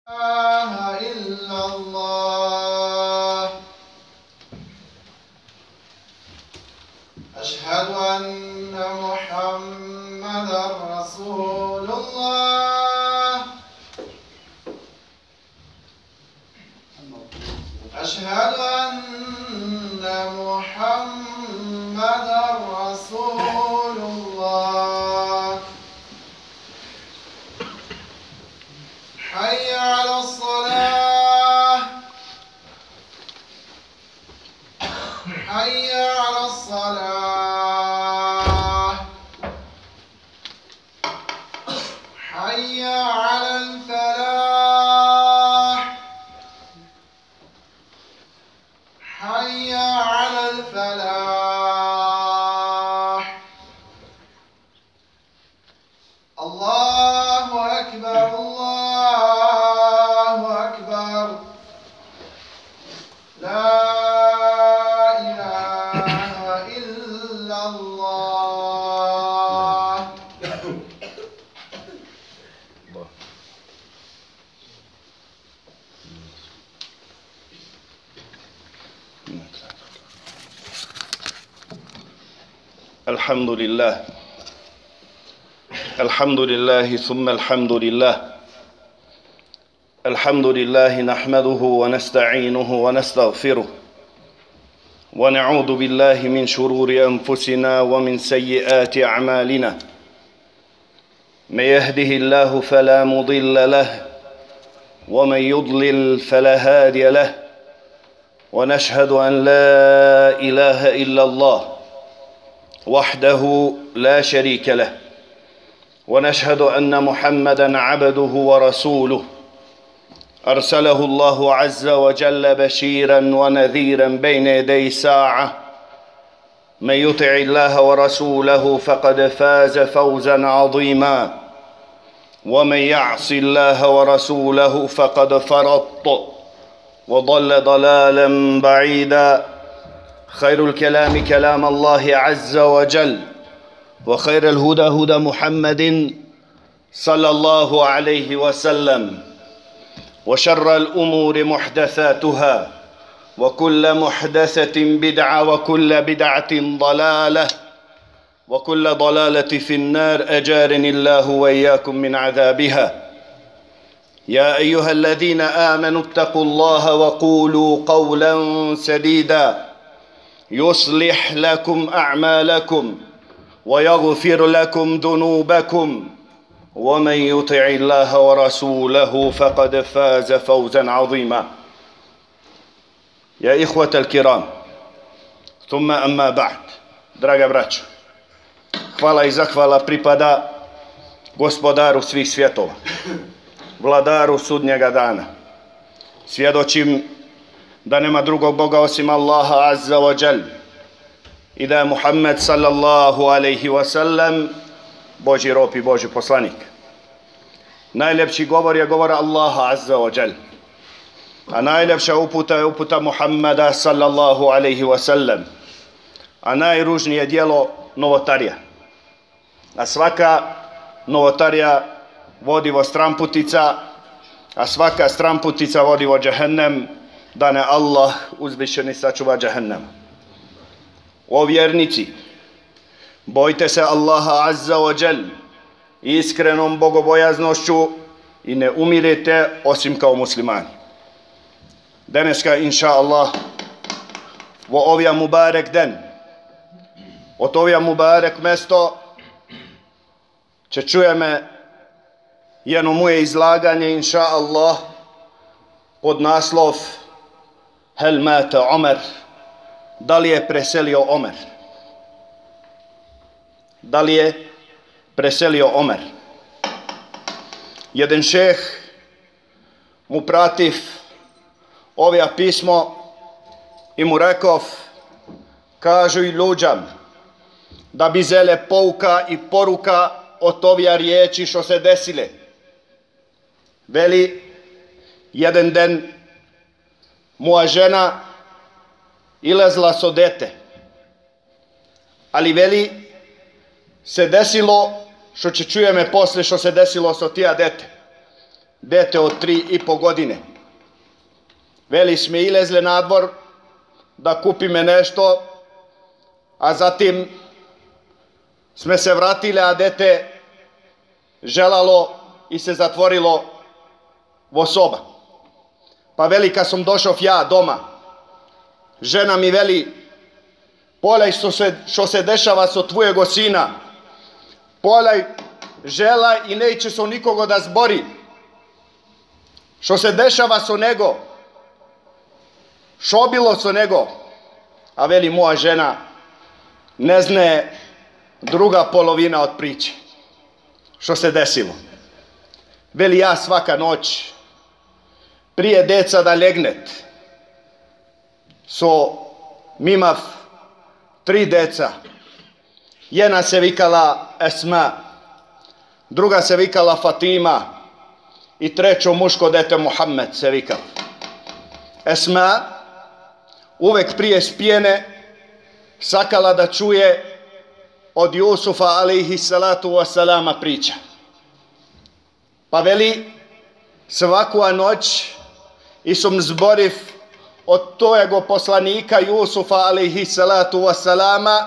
إله إلا الله. أشهد أن محمدا رسول الله. أشهد أن محمدا رسول الله. حي على الصلاة. حي على الصلاة. حي على الفلاح. حي على الفلاح. الله أكبر الله أكبر. لا إله إلا الله. الحمد لله الحمد لله ثم الحمد لله الحمد لله نحمده ونستعينه ونستغفره ونعوذ بالله من شرور أنفسنا ومن سيئات أعمالنا. من يهده الله فلا مضل له ومن يضلل فلا هادي له، ونشهد أن لا إله إلا الله وحده لا شريك له، ونشهد أن محمدًا عبده ورسوله أرسله الله عز وجل بشيرًا ونذيرًا بين يدي ساعة. من يطع الله ورسوله فقد فاز فوزًا عظيمًا، ومن يعص الله ورسوله فقد فرط وضل ضلالا بعيدا. خير الكلام كلام الله عز وجل، وخير الهدى هدى محمد صلى الله عليه وسلم، وشر الأمور محدثاتها، وكل محدثة بدعة، وكل بدعة ضلالة، وكل ضلالة في النار. أجارني الله وإياكم من عذابها. يا أيها الذين آمنوا اتقوا الله وقولوا قولا سديدا يصلح لكم أعمالكم ويغفر لكم ذنوبكم، ومن يطع الله ورسوله فقد فاز فوزا عظيما. يا إخوة الكرام، ثم أما بعد. Draga braćo, hvala i zahvala pripada Gospodaru svih svjetova, Vladaru sudnjega dana. Svjedočim da nema drugog Boga osim Allaha azza wa jal i da je Muhammed sallallahu alaihi wa sallam Božji rob i Božji poslanik. Najljepši govor je govor Allaha azza wa jal, a najljepša uputa je uputa Muhammeda sallallahu alaihi wa sallam, a najružnije djelo novotarija. A svaka novotarija vodi vo stramputica, a svaka stramputica vodi vo džehennem, da ne Allah uzvišeni sačuva džehennema. O vjernici, bojte se Allaha azza wa jal iskrenom bogobojaznošću i ne umirete osim kao muslimani. Dneska, inša Allah, vo ovja mubarek den, od ovja mubarek mesto, će čujeme jedno moje izlaganje, inša Allah, pod naslov Hel mate Omer, da li je preselio Omer? Da li je preselio Omer? Jedan šeh mu prativ ovja pismo i mu rekov, kažu i ľuđam, da bi zele pouka i poruka od ovja riječi što se desile. Veli, jedan den moja žena ilazla so dete, ali veli se desilo što će čujeme posle što se desilo so tija dete. dete od 3,5 godine. Veli sme ilezle na dvor da kupime nešto, a zatim sme se vratile, a dete želalo i se zatvorilo vo soba. Pa veli, kad sam došao ja doma, žena mi veli, polaj što se dešava so tvojego sina, polaj žela i neće se nikogo da zbori. Što se dešava so nego, što bilo so nego. A veli, moja žena ne zna druga polovina od priče. Što se desilo? Veli, ja svaka noć prije deca da legnet so mimav 3 deca. Jedna se vikala Esma, druga se vikala Fatima i trećo muško dete Muhammed se vikal. Esma uvek prije spijene sakala da čuje od Jusufa alaihi salatu wasalama priča. Pa veli, svakua noć i sam zboriv od tojego poslanika Jusufa alaihi salatu wasalama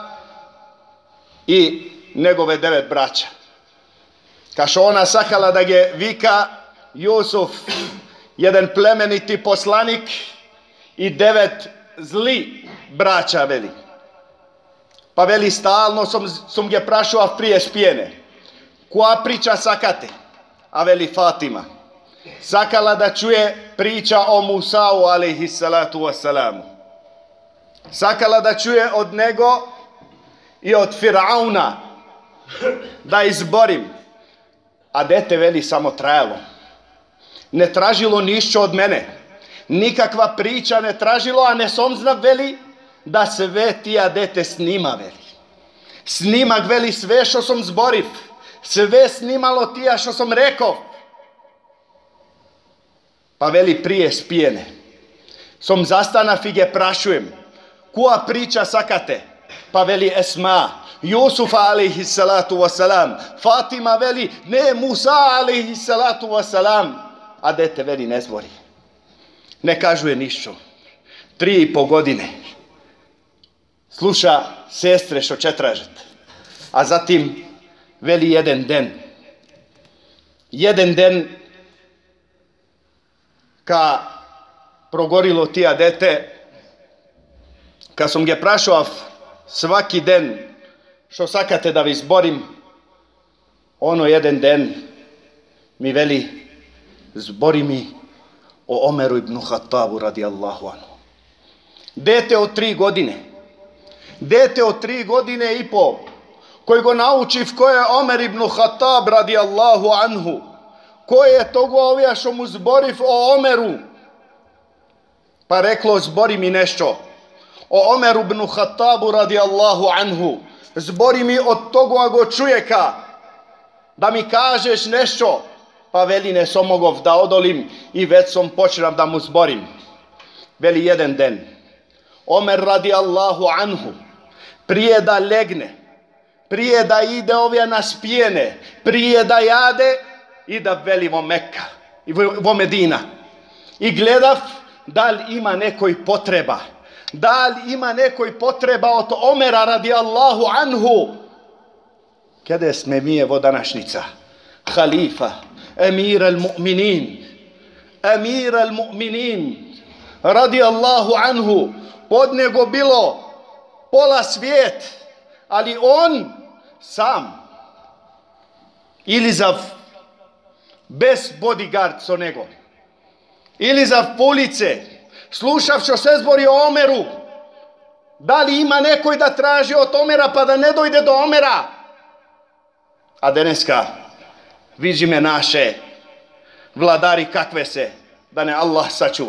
i njegove 9 braća. Kaš ona sakala da je vika Jusuf, jedan plemeniti poslanik i 9 zli braća, veli. Pa veli, stalno sam ga prašao prije spijene. Koja priča sakate? A veli, Fatima. Sakala da čuje priča o Musau alaihi salatu wasalamu. Sakala da čuje od nego i od Firauna da izborim. A dete, veli, samo trajalo. Ne tražilo ništa od mene. Nikakva priča ne tražilo, a ne som zna, veli, da sve tija dete snima, veli. Snimak, veli, sve što sam zboriv. Sve snimalo tija što sam rekao. Pa veli, prije spijene som zastana fige prašujem. Koja priča sakate? Pa veli, Esma, Jusufa alaihi salatu wasalam. Fatima veli, ne, Musa alaihi salatu wasalam. A dete, veli, ne zbori. Ne kažuje ništa. 3,5 godine. Sluša sestre što će tražiti. A zatim veli, jedan den ka progorilo tija dete, kad sam ga prašao svaki den što sakate da vi zborim, ono jedan den mi veli, zbori mi o Omeru ibn Khattabu radijallahu anhu. Dete od 3 godine. Dete od 3 godine i pol, koji go naučiv ko je Omer ibn Khattab radijallahu anhu. Ko je togo ovija što mu zboriv o Omeru? Pa reklo, zbori mi nešto o Omeru ibn Khattabu radijallahu anhu. Zbori mi od togo go čujeka da mi kažeš nešto. Pa veli, ne sam mogov da odolim i već sam počeo da mu zborim. Veli, jedan den Omer radijallahu anhu prije da legne, prije da ide ovija na spijene, prije da jade i da veli vo Mekka i vo Medina. I gledav da li ima nekoj potreba. Da li ima nekoj potreba od Omera radijallahu anhu. Kada sme mi evo današnjica? Halifa, emir al-mu'minin, radijallahu anhu. Pod nego bilo pola svijet, ali on sam. Ili zav bez bodyguard so nego. Ili zav police. Slušav što se zbori o Omeru. Da li ima nekoj da traži od Omera pa da ne dojde do Omera? A deneska vidi me naše vladari kakve se, da ne Allah sačuva.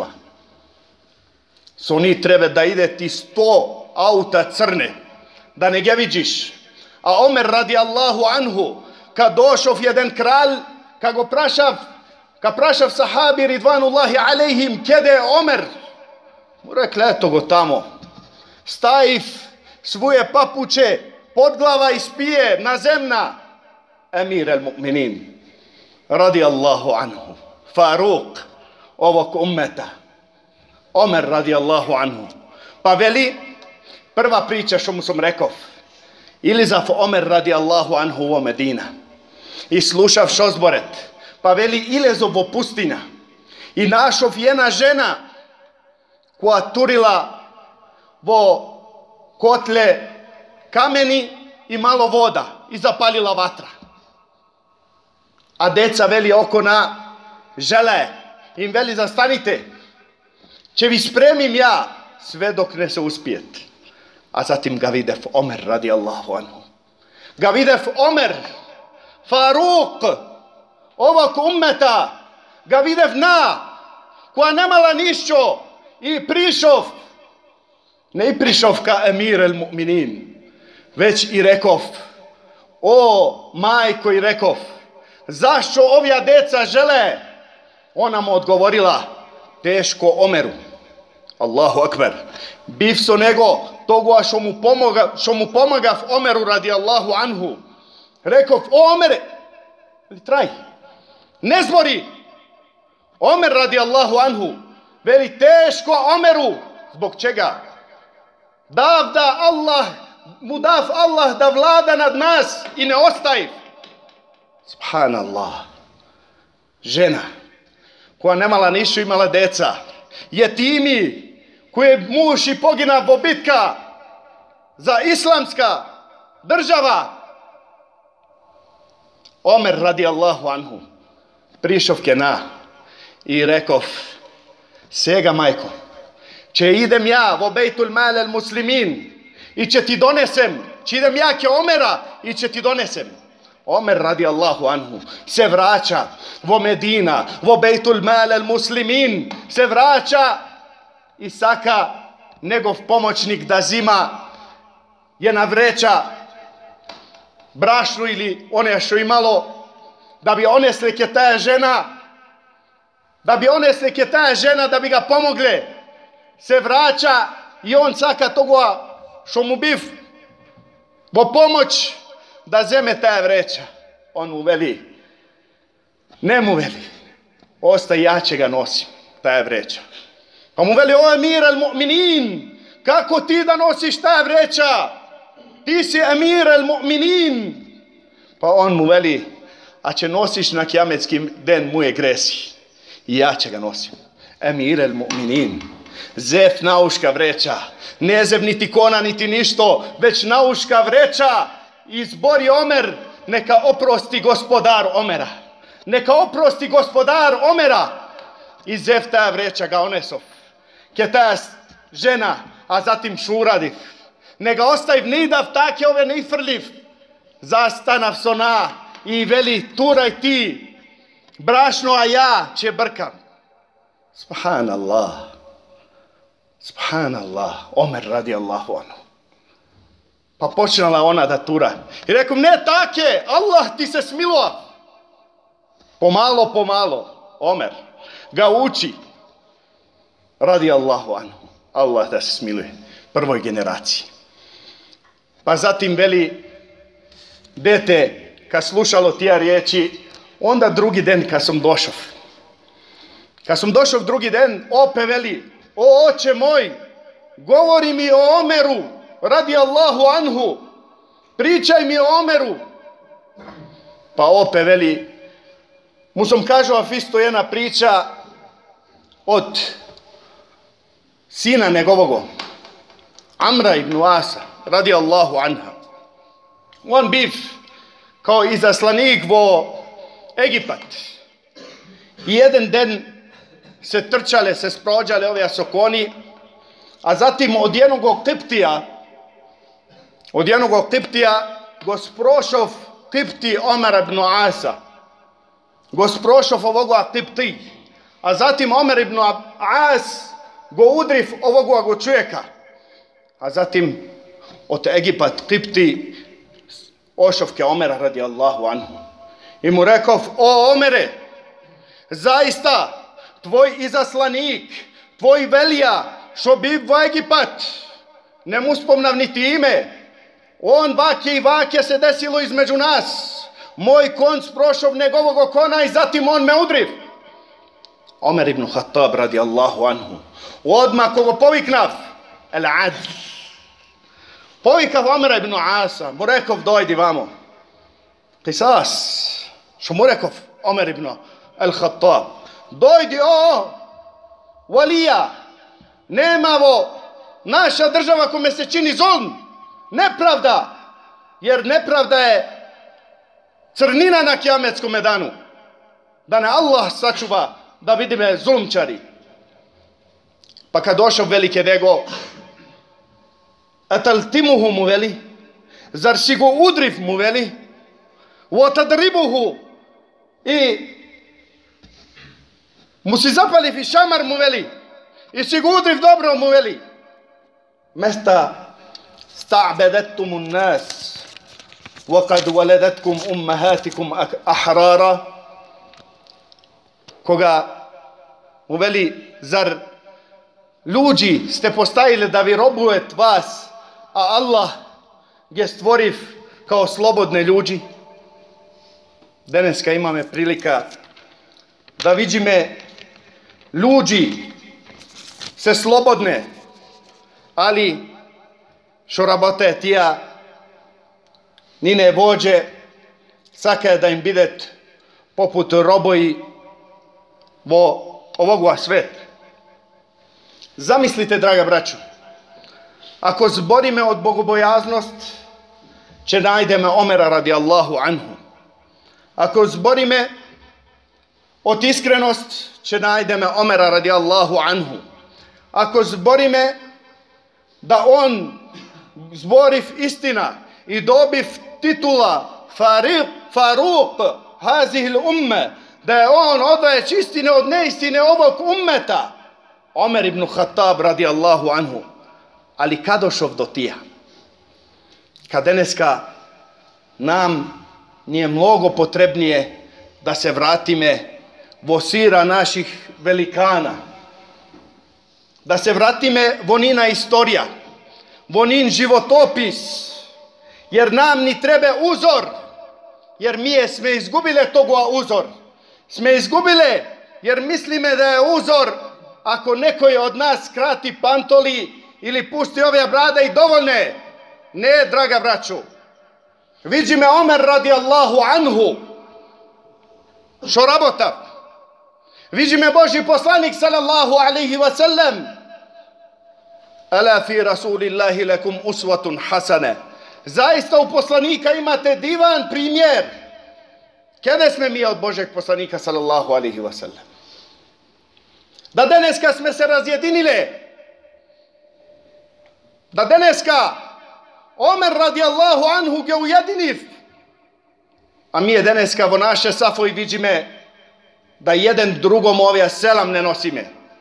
So ni treba da ide ti 100 auta crne, da ne ga vidiš. A Omer radijallahu anhu, kad došov jedan kralj, kad go prašav sahabi ridvanullahi alejhim, kede je Omer? Mu rekli, eto go tamo. Stajiv svoje papuče, podglava ispije na zemna. Emir al-mu'minin, radijallahu anhu. Faruk ovog ummeta, Omer radijallahu anhu. Pa veli, prva priča što mu sam rekao, ilizaf Omer radijallahu anhu u Medina i slušav šozboret, pa veli ilezov vo pustinja i našov jedna žena koja turila vo kotle kameni i malo voda i zapalila vatra. A deca veli oko na žele, im veli zastanite, će vi spremim ja sve dok ne se uspijete. A zatim ga videv Omer radijallahu anhu. Ga videv Omer, Faruk ovog ummeta, ga videv koja nemala nišćo i prišov, ne i prišov ka emir el mu'minin, već i rekov, o majko i rekov, zašto ovja deca žele? Ona mu odgovorila, teško Omeru. Allahu akbar. Biv so nego toga što mu pomagav Omeru radijallahu anhu. Rekov, o Omere, traj, ne zbori. Omer radijallahu anhu veli, teško Omeru. Zbog čega? Dav Allah da vlada nad nas i ne ostaje. Subhanallah. Žena koja nemala ništa, imala deca, jetimi, koje muž i pogina vo bitka za islamska država. Omer radijallahu anhu prišov ke i rekov, sega majko, će idem ja vo bejtul mal al muslimin i će ti donesem, će idem ja ke Omera i će ti donesem. Omer radijallahu anhu se vraća vo Medina, vo bejtul mal al muslimin, se vraća i saka njegov pomoćnik da zima jedna vreća brašnu ili one što imalo, da bi onesli ke ta žena, da bi ga pomogle. Se vraća i on saka toga što mu biv vo pomoć da zeme ta vreća. On mu veli, ne mu veli, ostaj, ja će ga nosim, ta vreća. Pa mu veli, o emir el mu'minin, kako ti da nosiš ta vreća? Ti si emir el mu'minin. Pa on mu veli, a će nosiš na kijametski den moje gresi. I ja će ga nosim. Emir el mu'minin. Zef nauška vreća. Ne zev niti kona niti ništo, već nauška vreća. Izbori Omer, neka oprosti gospodar Omera. Neka oprosti gospodar Omera. I zef ta vreća ga onesov. Ke ta žena, a zatim šuradiv. Nega ostav nidav take ove nifrliv. Zastanav sona i veli, turaj ti brašno, a ja će brkam. Subhanallah. Subhanallah. Omer radijallahu anhu. Pa počnala ona da tura. I rekom, ne take, Allah ti se smilova. Pomalo, Omer ga uči. Radijallahu anhu. Allah da se smiluje. Prvoj generaciji. Pa zatim veli, dete, kad slušalo tija riječi, onda drugi den kad sam došao. Kad sam došao drugi den, ope veli, o oče moj, govori mi o Omeru, radijallahu anhu, pričaj mi o Omeru. Pa ope veli, mu sam kažao isto jedna priča od sina njegovog, Amra ibn Asa, radijallahu anha. On biv kao izaslanik vo Egipat. I jedan den se trčale, se sprođale ove sokoni, a zatim od jednog Kiptija gosprošov Kipti Omer ibn Asa. Gosprošov ovoga Kipti. A zatim Omer ibn As go udriv ovoga go čujeka. A zatim od Egipat Kipti ošovke Omera radijallahu anhu. I mu rekao, o Omere, zaista tvoj izaslanik, tvoj velija, što bi u Egipat, ne mu spomnav niti ime, on vake i vake se desilo između nas, moj konc prošao njegovog kona i zatim on me udriv. Omer ibn Khattab radijallahu anhu. Odmah kogo poviknav, el adl. Povikav Omera ibn Asa, mu rekov dojdi vamo. Qisas, što mu rekov Omer ibn el Khattab. Dojdi valija, nemavo naša država kome se čini zulm, nepravda, jer nepravda je crnina na kijametskom danu. Da ne Allah sačuva da vidi me zulmčari. Pa kad došao velike nego, ataltimuhu mu veli, zar si go udriv mu veli, otadribuhu i mu si zapali fi šamar mu veli, i si go udriv dobro mu veli. Mesta sta'bedetumu nas, وقد ولدتكم أمهاتكم أحرارا. Koga mu veli, zar ljudi ste postavili da vi robujete vas, a Allah je stvoriv kao slobodne ljudi. Daneska imame prilika da vidime ljudi se slobodne, ali što rabote tija nine vođe, saka da im bidet poput roboji vo ovoga sveta. Zamislite, draga braćo, ako zborime od bogobojaznost, će najdeme Omera radijallahu anhu. Ako zborime od iskrenost, će najdeme Omera radijallahu anhu. Ako zborime da on zboriv istina i dobiv titula Faruq hazihil umme, da je on odvajeć istine od neistine ovog ummeta, Omer ibn Khattab radijallahu anhu. Ali kad došov do tija? Kad deneska nam nije mnogo potrebnije da se vratime vo sira naših velikana, da se vratime vo nina istorija, vo nin životopis, jer nam ni treba uzor, jer mi sme izgubile toga uzor. Sme izgubile jer mislime da je uzor ako neko od nas krati pantoli ili pusti ove brade i dovoljne. Ne, draga braću. Vidi me Omer radijallahu anhu. Što rabota? Vidi me Božji poslanik sallallahu alaihi wa sallam. Ala fi rasulillahi lakum uswatun hasane. Zaista u poslanika imate divan primjer. Kada sme mi od Božeg poslanika sallallahu alaihi wa sallam? Da deneska sme se razjedinile. Da deneska Omer radijallahu anhu ge ujediniv. A mi je deneska vo naše safo i vidime da jedan drugom ovija selam ne nosime.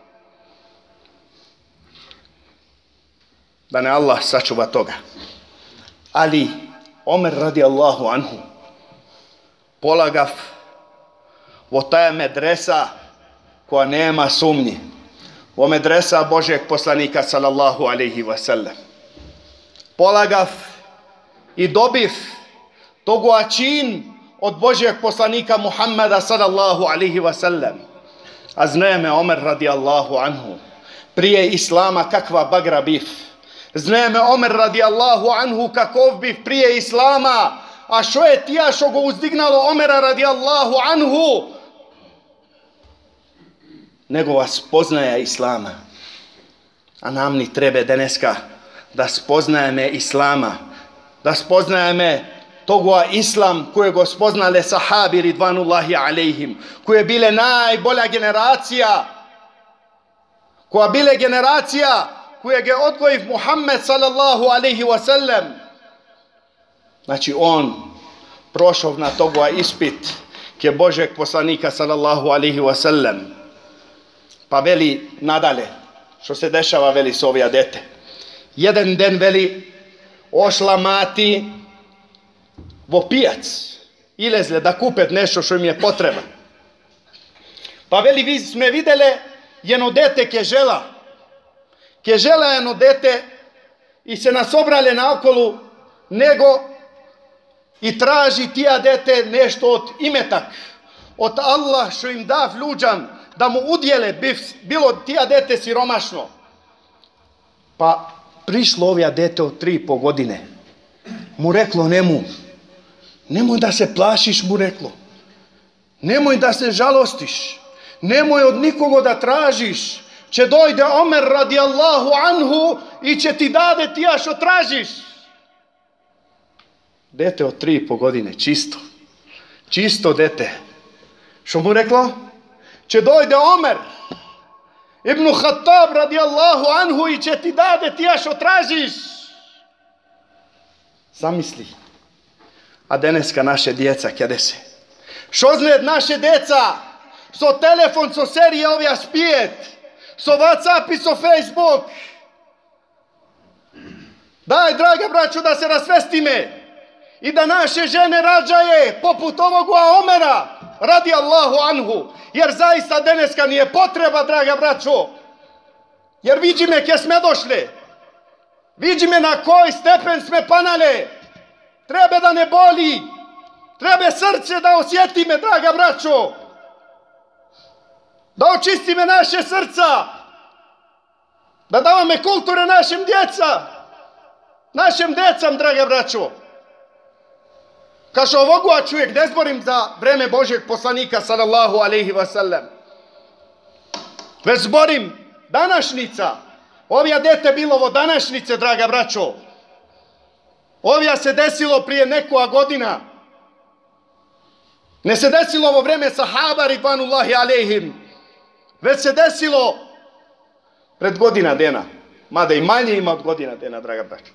Da ne Allah sačuva toga. Ali Omer radijallahu anhu polagav vo taja medresa koja nema sumnji. Vo medresa Božeg poslanika sallallahu alaihi wa sallam. Polagav i dobiv togo čin od Božeg poslanika Muhammeda sallallahu alaihi wa sallam. A znajeme Omer radijallahu anhu prije Islama kakva bagra biv. Znajeme Omer radijallahu anhu kakov biv prije Islama. A što je tija što go uzdignalo Omera radijallahu anhu? Nego vas spoznaja Islama. A nam ni treba deneska da spoznajeme Islama. Da spoznajeme togo Islam koje go spoznale sahabi ridvanullahi alaihim. Koje bile najbolja generacija. Koja bile generacija koje je odgojiv Muhammed sallallahu alaihi wa sallam. Znači on prošao na togo ispit ke Božeg poslanika sallallahu alaihi wa sallam. Pa veli nadale, što se dešava veli s ovija dete. Jedan den veli ošla mati vo pijac. Ilezle da kupet nešto što im je potreba. Pa veli vi sme videle jedno dete kežela. Kežela jedno dete i se nasobrale naokolu nego i traži tija dete nešto od imetak. Od Allah što im dav ljudžan da mu udjele, bilo tija dete siromašno. Pa prišlo ovja dete od 3,5 godine. Mu reklo nemoj da se plašiš, mu reklo. Nemoj da se žalostiš. Nemoj od nikoga da tražiš. Će dojde Omer radijallahu anhu i će ti dade tija što tražiš. Dete od 3,5 godine, čisto dete. Što mu reklo? Će dojde Omer ibn Khattab radijallahu anhu i će ti dade tija što tražiš. Zamisli. A deneska naše djeca kjede se. Što zned naše deca? So telefon, so serije ovja spijet. So Whatsapp i so Facebook. Daj, draga braću, da se rasvestime. I da naše žene rađaje poput ovog Omera radijallahu anhu. Jer zaista deneska nije potreba, draga braćo. Jer vidi me kje sme došle. Vidi me na koji stepen sme panale. Treba da ne boli. Treba srce da osjeti me, draga braćo. Da očisti me naše srca. Da dava me kulture našim djeca. Našim decam, draga braćo. Kaže ovogu, a čovjek ne zborim za vreme Božjeg poslanika sallallahu alaihi wasallam. Već zborim današnjica. Ovja dete bilo ovo današnjice, draga braćo. Ovja se desilo prije nekoja godina. Ne se desilo ovo vreme sahaba ridvanullahi alaihim. Već se desilo pred godina dena. Mada i manje ima od godina dena, draga braćo.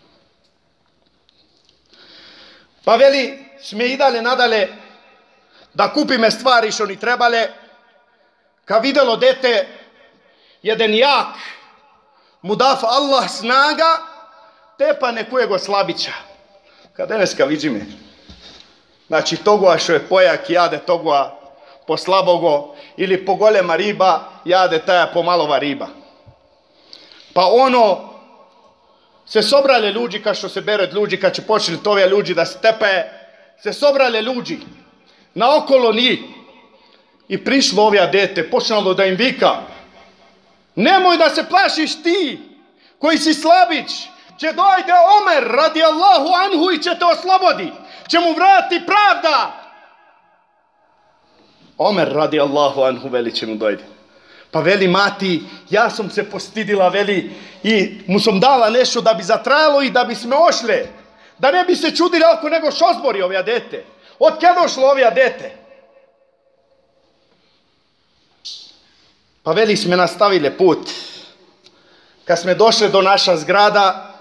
Pa veli, sme i dalje nadale da kupime stvari što ni trebale. Kad vidjelo dete, jedan jak, mu dav Allah snaga, tepa nekojego slabića. Kad deneska vidi me. Znači, togoa što je pojak, jade togoa po slabogo, ili po golema riba, jade taja po malova riba. Pa ono, se sobrale ljudi, kao što se bere ljudi, kad će počeli tovja ljudi da stepe, se sobrale ljudi na okolo njih. I prišlo ovja dete, počnalo da im vika, nemoj da se plašiš ti, koji si slabić, će dojde Omer radijallahu anhu i će te oslobodi, će mu vrati pravda. Omer radijallahu anhu veli će mu dojde. Pa veli mati, ja sam se postidila, veli, i mu sam dala nešto da bi zatrajalo i da bi sme ošle. Da ne bi se čudili oko nego što zbori ovja dete. Od kada došlo ovja dete? Pa veli sme nastavile put. Kad sme došle do naša zgrada,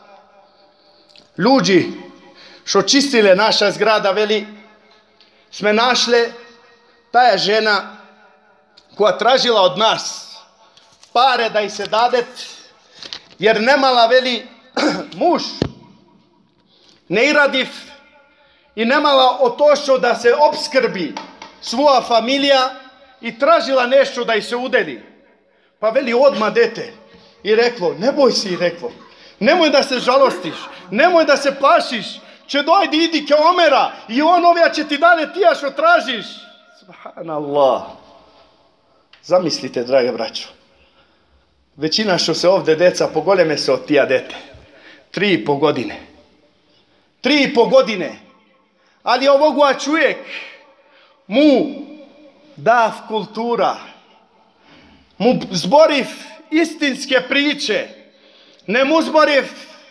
ljudi što čistile naša zgrada, veli, sme našle taja žena koja tražila od nas pare da ih se dadet, jer nemala, veli, muž ne iradiv i nemala o to što da se obskrbi svoja familija i tražila nešto da ih se udeli. Pa veli odmah dete i reklo, ne boj si, reklo, nemoj da se žalostiš, nemoj da se plašiš, će dojdi, idi ke Omera i on ovja će ti dane tija što tražiš. Subhanallah. Zamislite, drage braćo, većina što se ovdje deca pogoleme se od tija dete. 3,5 godine. 3,5 godine. Ali ovogu čovjek mu dav kultura, mu zboriv istinske priče, ne mu zboriv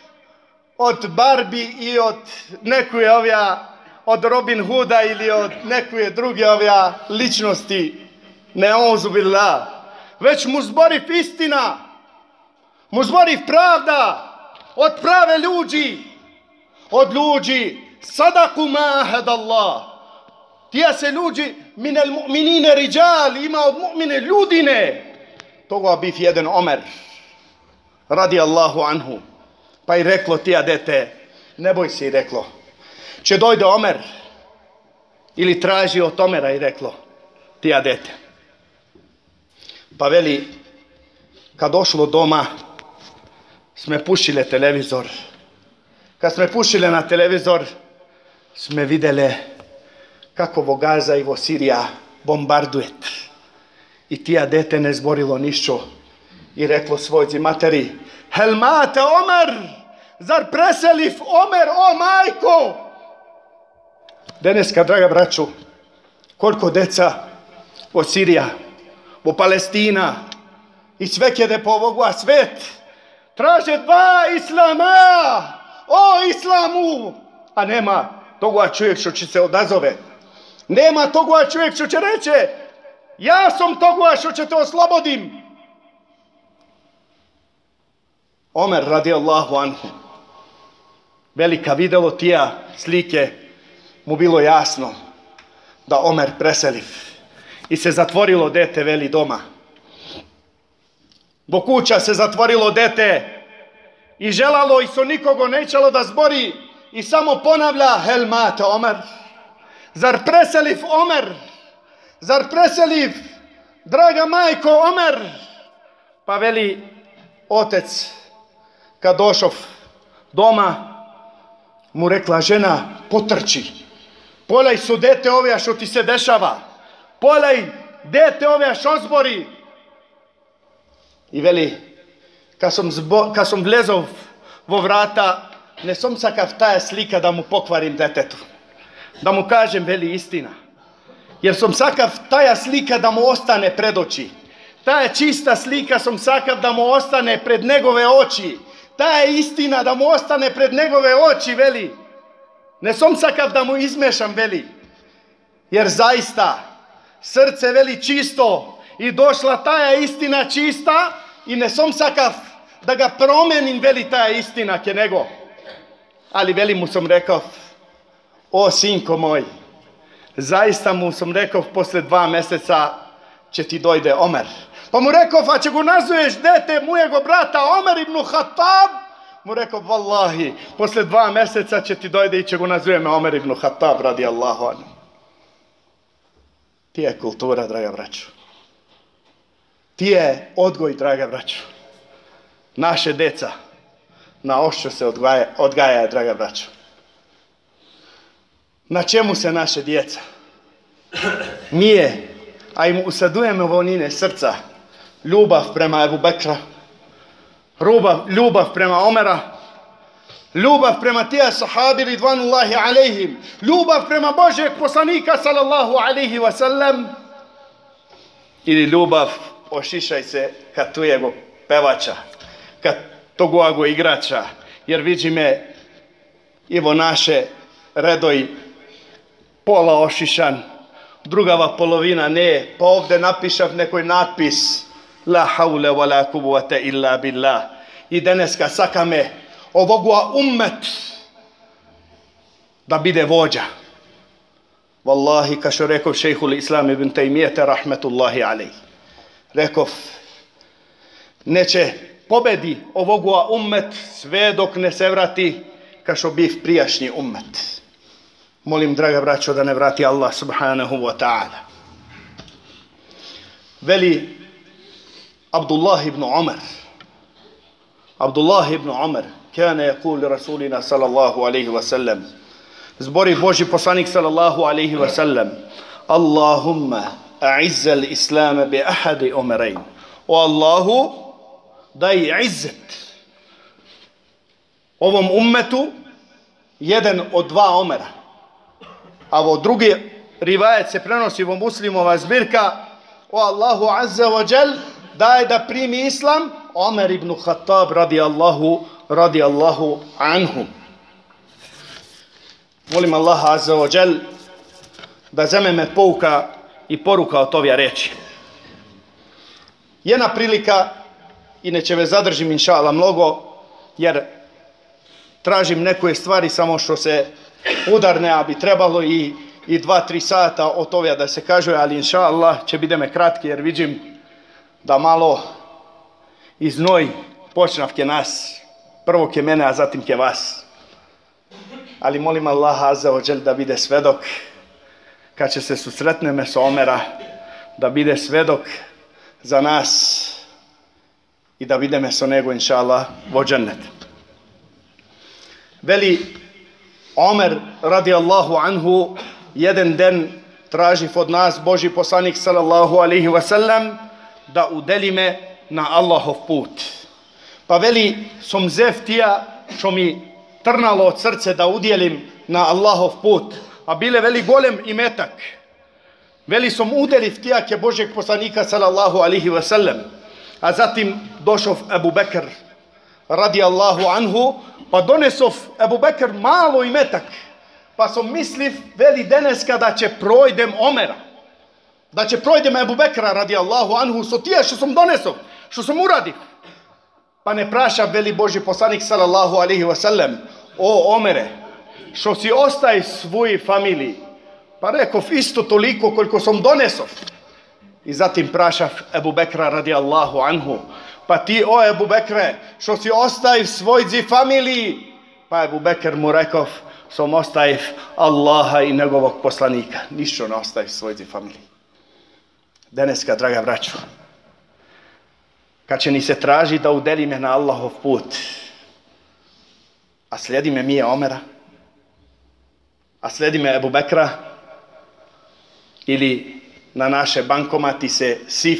od Barbie i od nekuje ovja, od Robin Hooda ili od nekuje druge ovja ličnosti, ne'auzu billah, već mu zboriv istina, mu zboriv pravda, od prave ljudi, od ljudi, sadaku ma ahad Allah. Tija se ljudi, minel mu'minine riđal, ima od mu'mine ljudine. Toga biv jedan Omer, radijallahu anhu. Pa i reklo tija dete, ne boj se, i reklo, će dojde Omer, ili traži od Omera, i reklo tija dete. Pa veli, kad došlo doma, sme pušile televizor. Kad sme pušile na televizor, sme videle kako Gaza i Sirija bombarduje. I tija dete ne zborilo nišćo i reklo svojci materi: Hel mate Omer, zar preselif Omer, o majko? Deneska, draga braću, koliko deca od Sirija, od Palestina i svekede po ovogu svet traže dva islama, o islamu, a nema toga čovjek što će se odazove. Nema toga čovjek što će reće: ja sam toga što će te oslobodim. Omer radijallahu anhu, velika videlo tija slike, mu bilo jasno da Omer preseliv. I se zatvorilo dete veli doma. Do kuća se zatvorilo dete i želalo i so nikogo nećalo da zbori i samo ponavlja: Hel mate Omer, zar preseliv Omer, zar preseliv draga majko Omer? Pa veli otec kad došov doma mu rekla žena: potrči, poljaj su dete ove što ti se dešava, poljaj dete ove što zbori. I veli kad sam vlezov vo vrata, ne sam sakav taja slika da mu pokvarim detetu, da mu kažem veli istina, jer sam sakav taja slika da mu ostane pred oči. Ta je čista slika sam sakav da mu ostane pred njegove oči. Ta je istina da mu ostane pred njegove oči, veli. Ne sam sakav da mu izmešam, veli. Jer zaista srce veli čisto i došla ta je istina čista i ne sam sakav da ga promenim, veli, ta je istina ke nego. Ali veli mu sam rekao: o sinko moj, zaista mu sam rekao, posle 2 meseca će ti dojde Omer. Pa mu rekao: a će go nazuješ dete mojego brata Omer ibn Khattab? Mu rekao: vallahi, posle 2 meseca će ti dojde i će go nazujeme Omer ibn Khattab radijallahu anhu. Ti je kultura, draga braćo. Ti je odgoj, draga braćo. Naše deca na ošću se odgaja, draga braćo. Na čemu se naše djeca? Nije, a im usadujemo vonine srca, ljubav prema Ebu Bekra, ljubav prema Omera, ljubav prema tija sahabi ridvanullahi alejhim, ljubav prema Božeg poslanika sallallahu alejhi wa sallam, ili ljubav ošišaj se kad tujego pevača, kad togoago igrača, jer vidi me ivo naše redoj pola ošišan, drugava polovina ne, pa ovdje napišav nekoj natpis: la haule wa la kuvvete illa billah. I deneska sakame ovogua ummet da bide vođa. Wallahi, kao što rekao šejhul Islam ibn Tejmijete rahmetullahi alejhi, rekao: neće pobedi ovogua ummet sve dok ne se vrati kao što biv prijašnji ummet. Molim, draga braćo, da ne vrati Allah subhanahu wa ta'ala. Veli Abdullah ibn Umar kana yaqul rasulina sallallahu alaihi wa sallam, zbori Boži poslanik sallallahu alaihi wa sallam: Allahumma a'izza al-islam bi ahadi umarain. O Allahu, daj izzet ovom ummetu jedan od 2 Omera. A vo drugi rivajet se prenosi vo Muslimova zbirka: o Allahu azza wa jal, daj da primi islam Omer ibn Khattab radijallahu anhu. Molim Allaha azza wa jal da zame me pouka i poruka od ovja reči. Jedna prilika, inače ve zadržim inša Allah mnogo, jer tražim neke stvari samo što se udarne, a bi trebalo i 2-3 sata od toga da se kaže, ali inša Allah će bideme kratki, jer vidim da malo iznoj počnav ke nas, prvo ke mene, a zatim ke vas. Ali molim Allaha azza wa jal da bide svedok kad će se susretneme s Omera, da bide svedok za nas i da bideme so nego inša Allah vo džennet. Veli Omer radijallahu anhu, jedan den traži od nas Boži poslanik sallallahu alaihi wasallam da udeli me na Allahov put. Pa veli, som zeftija što mi trnalo od srce da udjelim na Allahov put, a bile veli golem imetak. Veli som udeliv tijake Božeg poslanika sallallahu alaihi wasallam. A zatim došov Ebu Bekr radijallahu anhu, pa donesov Ebu Bekr malo imetak. Pa sam misliv, veli danas kada će projdem Omera, da će projdem Ebu Bekra radijallahu anhu, so tije što sam donesov, što sam uradio. Pa ne praša, veli Boži poslanik sallallahu alaihi wasallam, o Omere, što si ostaj svoj familiji. Pa rekov isto toliko koliko sam donesov. I zatim prašav Ebu Bekra radijallahu anhu, pa ti o Ebu Bekre, što si ostaj svojci familiji. Pa Ebu Bekr mu rekov, som ostaje Allaha i njegovog poslanika. Ništa ne ostaje svojci familiji. Deneska, draga braćo, kad će ni se traži da udeli me na Allahov put, a slijedi me Mije Omera, a slijedi me Ebu Bekra, ili na naše bankomati se sif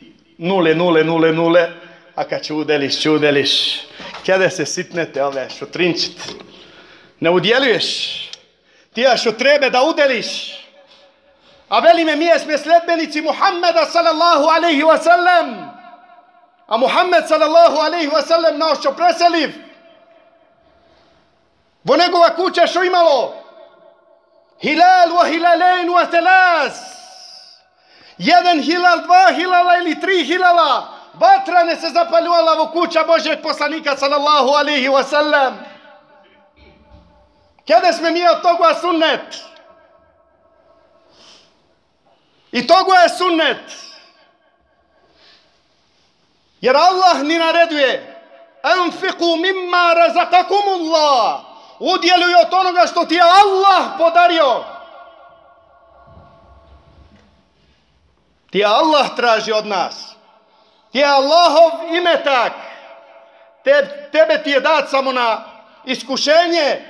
nule, a kad će udeliš, kada se sitnete ove šutrinčit, ne udjeljuješ, ti što treba da udeliš, a veli me mi smo sledbenici Muhammeda sallallahu alaihi wasallam, a Muhammed sallallahu alaihi wasallam naš čo preseliv, vo njegova kuća što imalo, hilal wa hilalain wa thalas, jedan hilal, dva hilala ili tri hilala, vatra ne se zapaljuvala vo kuća Božeg poslanika sallallahu alaihi wasallam. Kada smo mi od toga sunnet? I toga je sunnet. Jer Allah ni nareduje, anfiqu mimma razakakumullah, udjeluj od onoga što ti je Allah podario. Ti je Allah traži od nas. Ti je Allahov imetak. Tebe ti je dat samo na iskušenje.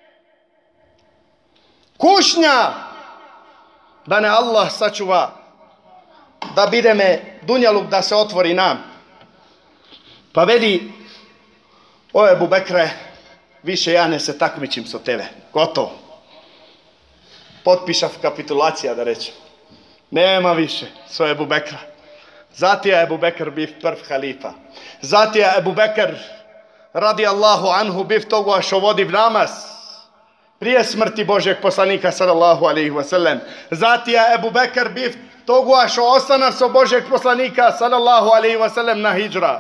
Kušnja. Da ne Allah sačuva. Da bideme dunjaluk da se otvori nam. Pa veli, o Ebu Bekre, više ja ne se takmičim so tebe. Gotovo. Potpišav kapitulacija da rečem. Nema više so Ebu Bekra. Zati je Ebu Bekr biv prv halifa. Zati je Ebu Bekr radijallahu anhu biv toga što vodi namaz prije smrti Božeg poslanika sallallahu alaihi wasallam. Zati je Ebu Bekr biv toga što ostana so Božeg poslanika sallallahu alaihi wasallam na hijra.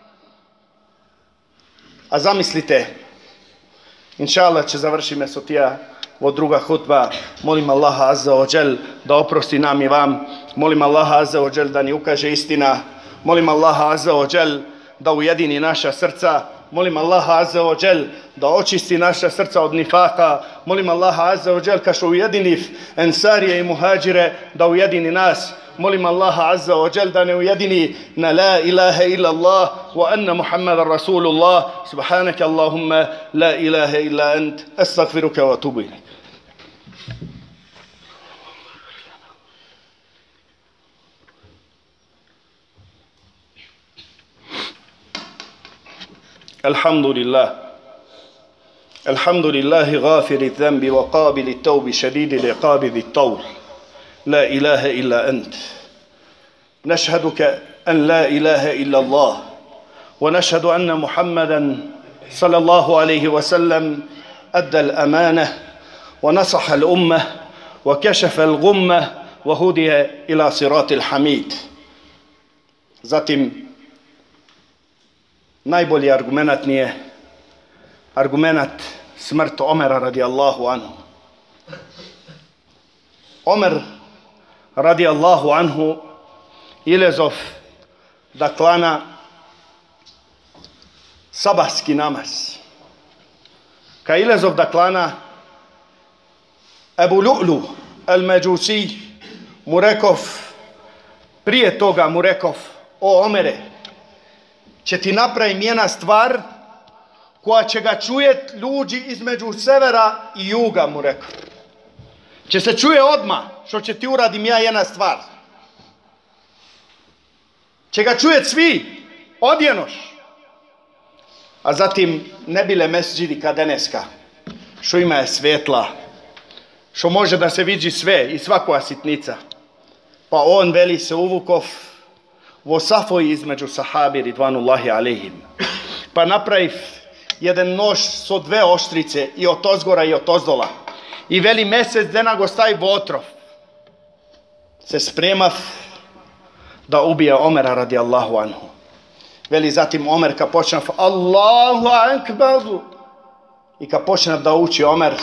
A zamislite, inša Allah će završime so tija ovo druga hutba. Molim Allaha azza wa džel da oprosti nam i vam. Molim Allaha azza wa džel da ni ukaže istina. Molim Allaha azza wa džel da ujedini naša srca. Molim Allaha azza wa džel da očisti naša srca od nifaka. Molim Allaha azza wa džel kao što ujedini ensarije i muhađire da ujedini nas. Molim Allaha azza wa džel da ne ujedini na la ilaha illa Allah wa anna Muhammadan Rasulullah. Subhanaka Allahumma la ilaha illa ant. Astaghfiruka wa atubu ilaik. الحمد لله غافر الذنب وقابل التوب شديد العقاب ذي الطول لا إله إلا أنت نشهدك أن لا إله إلا الله ونشهد أن محمدا صلى الله عليه وسلم أدى الأمانة ونصح الأمة وكشف الغمة وهدي إلى صراط الحميد. Zatim najbolji argumenat nije argumenat smrt Omera radijallahu anhu. Omer radijallahu anhu ilezov da klana sabahski namaz. Ka ilezov da klana Ebu Lu'lu al-Međusi mu rekov, prije toga mu rekov, o Omere, će ti napravim jedna stvar koja će ga čujet ljudi između severa i juga, mu rekao. će se čuje odmah, što će ti uradim ja jedna stvar. Će ga čuje svi, odjenoš. A zatim ne bile mesđidi kadeneska, što ima je svetla, što može da se vidi sve i svakova sitnica. Pa on veli se uvukov vo safoj između sahabi ridvanullahi alehim. Pa napravi jedan nož so dve oštrice i od ozgora i od ozdola. I veli mesec dena go stavi votrov. Se spremav da ubije Omera radijallahu anhu. Veli zatim Omer ka počnav Allahu akbar. I ka počnav da uči Omer.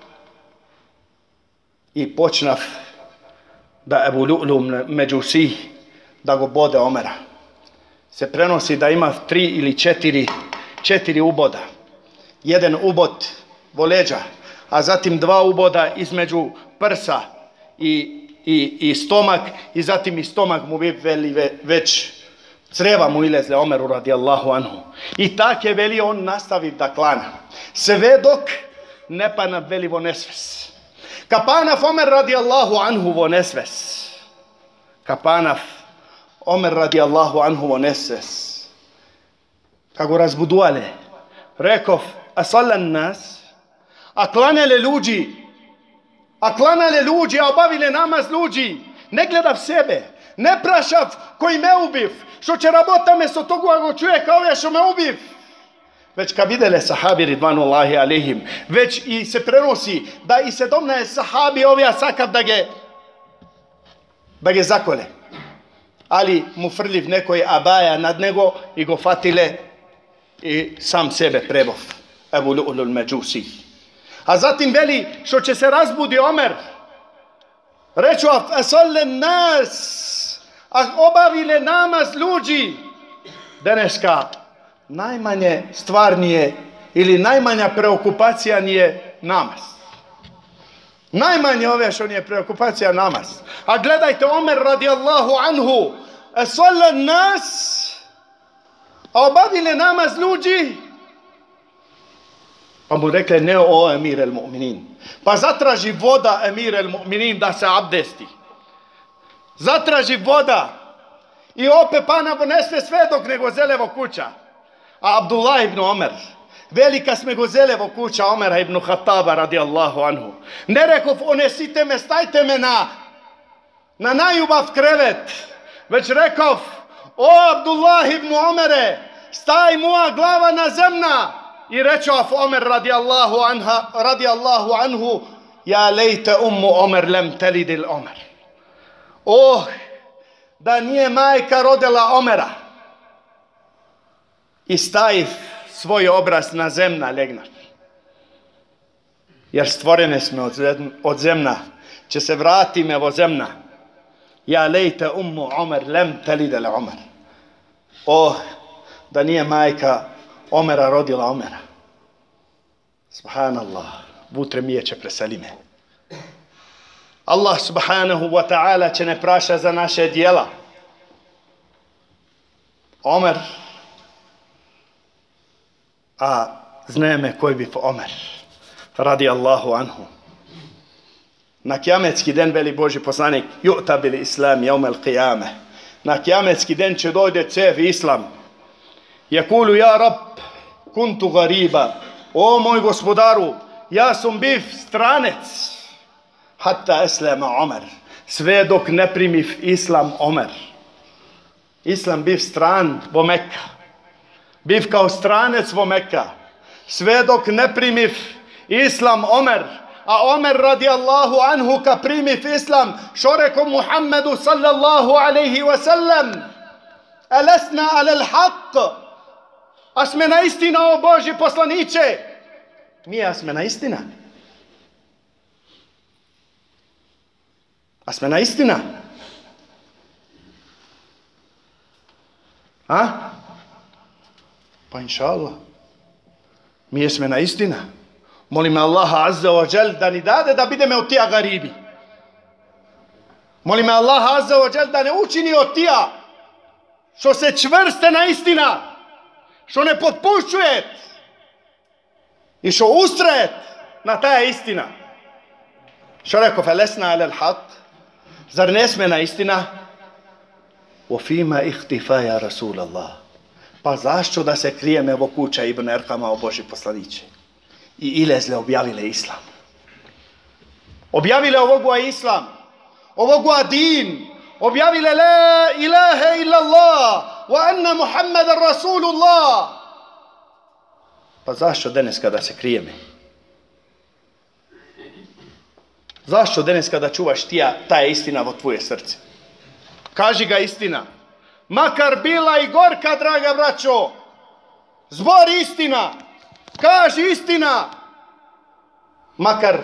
I počnav da Ebu Lu'lu Međusi da go bode Omera. Se prenosi da ima 3 ili 4 uboda. Jedan ubod vo leđa, a zatim 2 uboda između prsa i stomak, i zatim i stomak mu veli već creva mu ilezle Omeru radijallahu anhu. I tak je veli on nastavi da klana. Sve dok ne pana veli vo nesves. Kapanav Omer radijallahu anhu vo nesves. Kapanav Omer radijallahu anhu vo nesves. Kako razbuduale, rekov, a salan nas, a klanele ljudi, a obavile namaz ljudi, ne gleda v sebe, ne prašav koji me ubiv, što će rabota mesto togu, ako čuje kao ja što me ubiv. Već kad videle sahabi ridvanullahi alehim, već i se prenosi da i 17 sahabi ovija sakav da ge zakole. Ali mu frljiv nekoj abaja nad nego i go fatile i sam sebe prebov. Ebu Lu'lu Međusi. A zatim veli što će se razbudi Omer. Reču asallen nas, a obavile namaz ljudi. Deneska najmanje stvarnije ili najmanja preokupacija nije namaz. Najmanje ove što nije preokupacija namaz. A gledajte Omer radijallahu anhu, asallen nas, a obavile namaz ljudi. Pa mu rekli, ne o emir el mu'minin. Pa zatraži voda emir el mu'minin da se abdesti. Zatraži voda. I opet pana nesve sve dok ne gozelevo kuća. A Abdullah ibn Omer, velika sme gozelevo kuća Omera ibn Khattaba radijallahu anhu. Ne rekov, onesite me, stajte me na najubav krevet. Već rekov, o Abdullah ibn Omere, staj moja glava na zemna. I rečov Omer radijallahu anhu, ja lejte ummu Omer lem telidil Omer. Oh, da nije majka rodila Omera. I stajiv svoj obraz na zemna legnar. Jer stvorene sme od zemna, će se vrati me vo zemna. Ja lejte ummu Omer lem telidil Omer. Oh, da nije majka Omera rodila Omera. Subhanallah, vutre mijeće preseli me. Allah subhanahu wa ta'ala će ne praša za naše dijela. Omer, a zneme koji bi Omer, radijallahu anhu. Na kijametski den, veli Boži poslanik, ju'ta bil islam jaumel qiyame. Na kijametski den će dojde cev islam. Jakulu, ja rab, kuntu gariba. O moj gospodaru, ja sam biv stranec. Hatta eslema Omer. Sve dok ne primiv islam Omer. Islam biv stran vo Mekka. Biv kao stranec vo Mekka. Sve dok ne primiv islam Omer. A Omer radijallahu anhu ka primiv islam. Šo reko Muhammedu sallallahu alaihi wa sallam. Elesna alel haqq. A sme na istina, o Boži poslaniće. Mi a sme na istina. A sme na istina. A? Pa inša Allah. Mi jesme na istina. Molim Allaha azza wa jal da ni dade da bideme od tija garibi. Molim Allaha azza wa jal da ne učini od tija što se čvrste na istina. Što ne potpušćuje i što ustraje na ta istina. Što rekao, felesna alel haq, zar ne smena istina? O fima ihtifa ja Rasulallah. Pa zašto da se krijeme vo kuća Ibn Erkama o Boži poslaniće? I ilezle objavile islam. Objavile ovogua islam, ovogua din, objavile la ilaha illallah, wa anna Muhammadan Rasulullah. Pa zašto danas kada se krijeme? Zašto danas kada čuvaš ta je istina vo tvoje srce? Kaži ga istina. Makar bila i gorka, draga braćo. Zbor istina. Kaži istina. Makar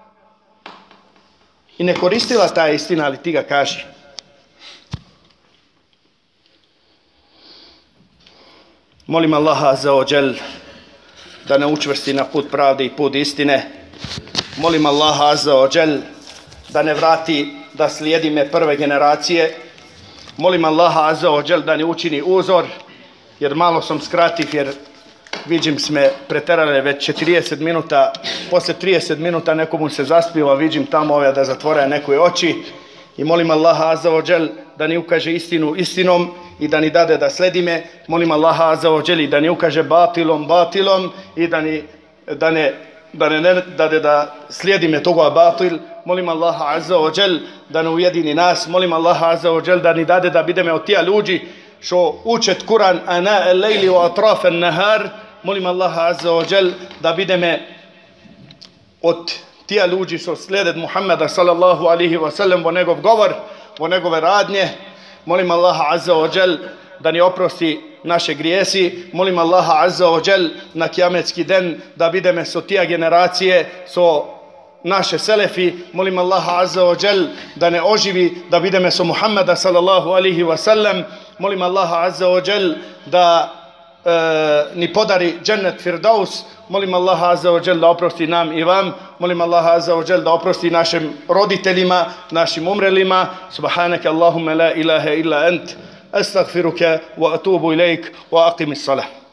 i ne koristila ta istina, ali ti ga kaži. Molim Allaha azza wa džel da ne učvrsti na put pravde i put istine. Molim Allaha azza wa džel da ne vrati da slijedi me prve generacije. Molim Allaha azza wa džel da ne učini uzor, jer malo sam skrativ, jer vidim sme preterale već 40 minuta, posle 30 minuta nekomu se zaspiva, vidim tamo ove da zatvore nekoje oči i molim Allaha azza wa džel da ne ukaže istinu istinom i da ni dade da sledi me. Molim Allaha azza wa džel da ne ukaže batilom batilom i da ne dade da slijedi me toga batil. Molim Allaha azza wa džel da ne ujedini nas. Molim Allaha azza wa džel da ni dade da bideme od tija ljudi što učet Kur'an ana al-lejli wa atraf an-nahar. Molim Allaha azza wa džel da bideme od tija ljudi što slijedet Muhammeda sallallahu alihi wa sallam vo njegov govor, vo njegove radnje. Molim Allaha azza wa džel da ni oprosti naše grijesi. Molim Allaha azza wa džel na kijametski den da bideme so tija generacije, so naše selefi. Molim Allaha azza wa džel da ne oživi da bideme so Muhammeda sallallahu alihi wa sallam. Molim Allaha azza wa džel da ni podari džennet firdaus. Molim Allaha azza wa džel da oprosti nam i vam. Molim Allaha azza wa džel da oprosti našim roditeljima, našim umrelima. Subhanaka Allahumma la ilaha illa ant. Astaghfiruka wa atubu ilaik wa aqimis salah.